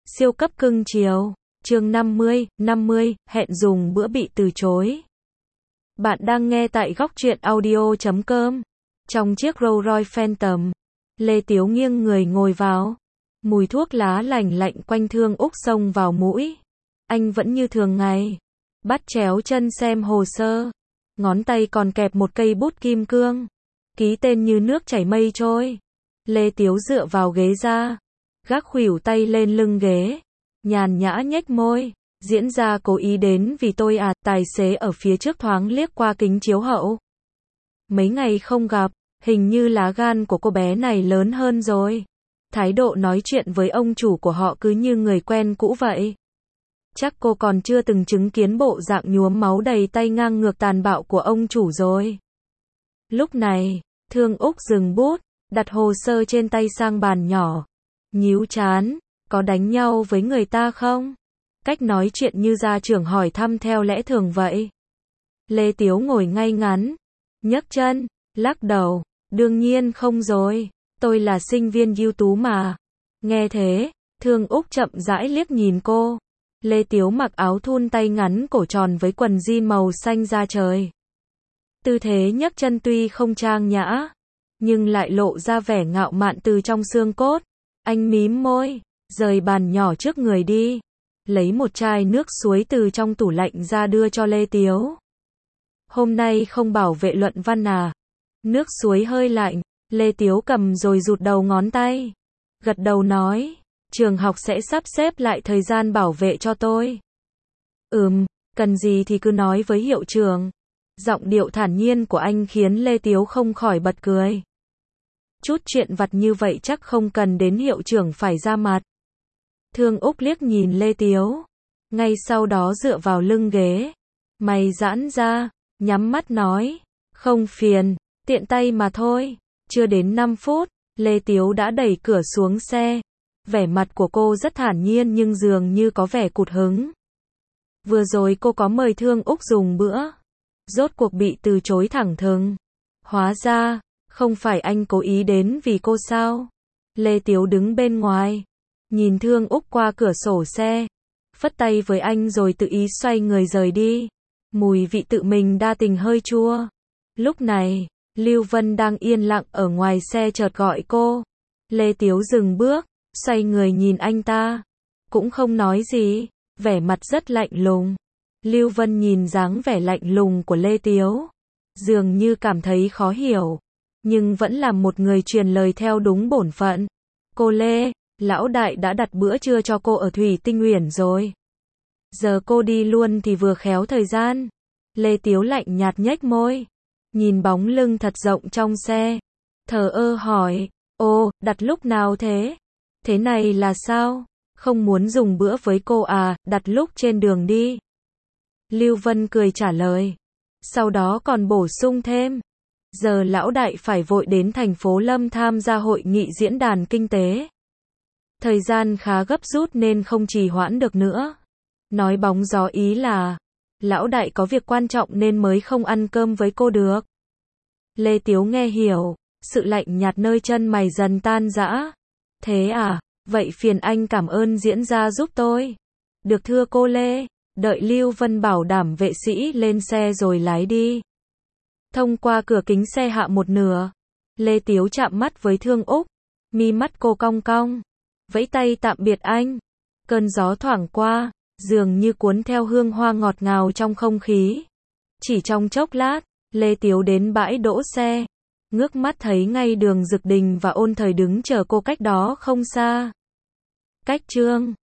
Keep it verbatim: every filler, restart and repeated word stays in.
Siêu cấp cưng chiều. Chương năm mươi, năm mươi, hẹn dùng bữa bị từ chối. Bạn đang nghe tại góc truyện audio chấm com. Trong chiếc Rolls Royce Phantom, Lê Tiếu nghiêng người ngồi vào. Mùi thuốc lá lành lạnh quanh Thương Úc xông vào mũi. Anh vẫn như thường ngày. Bắt chéo chân xem hồ sơ. Ngón tay còn kẹp một cây bút kim cương. Ký tên như nước chảy mây trôi. Lê Tiếu dựa vào ghế ra. Gác khuỷu tay lên lưng ghế. Nhàn nhã nhếch môi. Diễn ra cố ý đến vì tôi à, tài xế ở phía trước thoáng liếc qua kính chiếu hậu. Mấy ngày không gặp, hình như lá gan của cô bé này lớn hơn rồi. Thái độ nói chuyện với ông chủ của họ cứ như người quen cũ vậy. Chắc cô còn chưa từng chứng kiến bộ dạng nhuốm máu đầy tay ngang ngược tàn bạo của ông chủ rồi. Lúc này, Thương Úc dừng bút, đặt hồ sơ trên tay sang bàn nhỏ. Nhíu trán, có đánh nhau với người ta không? Cách nói chuyện như gia trưởng hỏi thăm theo lẽ thường vậy. Lê Tiếu ngồi ngay ngắn, nhấc chân, lắc đầu, đương nhiên không rồi, tôi là sinh viên ưu tú mà. Nghe thế, Thương Úc chậm rãi liếc nhìn cô. Lê Tiếu mặc áo thun tay ngắn cổ tròn với quần jean màu xanh da trời. Tư thế nhấc chân tuy không trang nhã, nhưng lại lộ ra vẻ ngạo mạn từ trong xương cốt. Anh mím môi, rời bàn nhỏ trước người đi. Lấy một chai nước suối từ trong tủ lạnh ra đưa cho Lê Tiếu. Hôm nay không bảo vệ luận văn à? Nước suối hơi lạnh, Lê Tiếu cầm rồi rụt đầu ngón tay. Gật đầu nói, trường học sẽ sắp xếp lại thời gian bảo vệ cho tôi. Ừm, cần gì thì cứ nói với hiệu trưởng. Giọng điệu thản nhiên của anh khiến Lê Tiếu không khỏi bật cười. Chút chuyện vặt như vậy chắc không cần đến hiệu trưởng phải ra mặt. Thương Úc liếc nhìn Lê Tiếu. Ngay sau đó dựa vào lưng ghế. Mày giãn ra, nhắm mắt nói. Không phiền, tiện tay mà thôi. Chưa đến năm phút, Lê Tiếu đã đẩy cửa xuống xe. Vẻ mặt của cô rất thản nhiên nhưng dường như có vẻ cụt hứng. Vừa rồi cô có mời Thương Úc dùng bữa. Rốt cuộc bị từ chối thẳng thừng. Hóa ra, không phải anh cố ý đến vì cô sao? Lê Tiếu đứng bên ngoài. Nhìn Thương Úc qua cửa sổ xe. Phất tay với anh rồi tự ý xoay người rời đi. Mùi vị tự mình đa tình hơi chua. Lúc này, Lưu Vân đang yên lặng ở ngoài xe chợt gọi cô. Lê Tiếu dừng bước, xoay người nhìn anh ta. Cũng không nói gì, vẻ mặt rất lạnh lùng. Lưu Vân nhìn dáng vẻ lạnh lùng của Lê Tiếu. Dường như cảm thấy khó hiểu. Nhưng vẫn là một người truyền lời theo đúng bổn phận. Cô Lê, lão đại đã đặt bữa trưa cho cô ở Thủy Tinh Uyển rồi. Giờ cô đi luôn thì vừa khéo thời gian. Lê Tiếu lạnh nhạt nhếch môi. Nhìn bóng lưng thật rộng trong xe. Thờ ơ hỏi, ô, đặt lúc nào thế? Thế này là sao? Không muốn dùng bữa với cô à, đặt lúc trên đường đi. Lưu Vân cười trả lời. Sau đó còn bổ sung thêm. Giờ lão đại phải vội đến thành phố Lâm tham gia hội nghị diễn đàn kinh tế. Thời gian khá gấp rút nên không trì hoãn được nữa. Nói bóng gió ý là, lão đại có việc quan trọng nên mới không ăn cơm với cô được. Lê Tiếu nghe hiểu, sự lạnh nhạt nơi chân mày dần tan rã. Thế à, vậy phiền anh cảm ơn diễn ra giúp tôi. Được thưa cô Lê, đợi Lưu Vân bảo đảm vệ sĩ lên xe rồi lái đi. Thông qua cửa kính xe hạ một nửa, Lê Tiếu chạm mắt với Thương Úc, mi mắt cô cong cong, vẫy tay tạm biệt anh. Cơn gió thoảng qua, dường như cuốn theo hương hoa ngọt ngào trong không khí. Chỉ trong chốc lát, Lê Tiếu đến bãi đỗ xe, ngước mắt thấy ngay Đường Dực Đình và Ôn Thời đứng chờ cô cách đó không xa. Cách Trương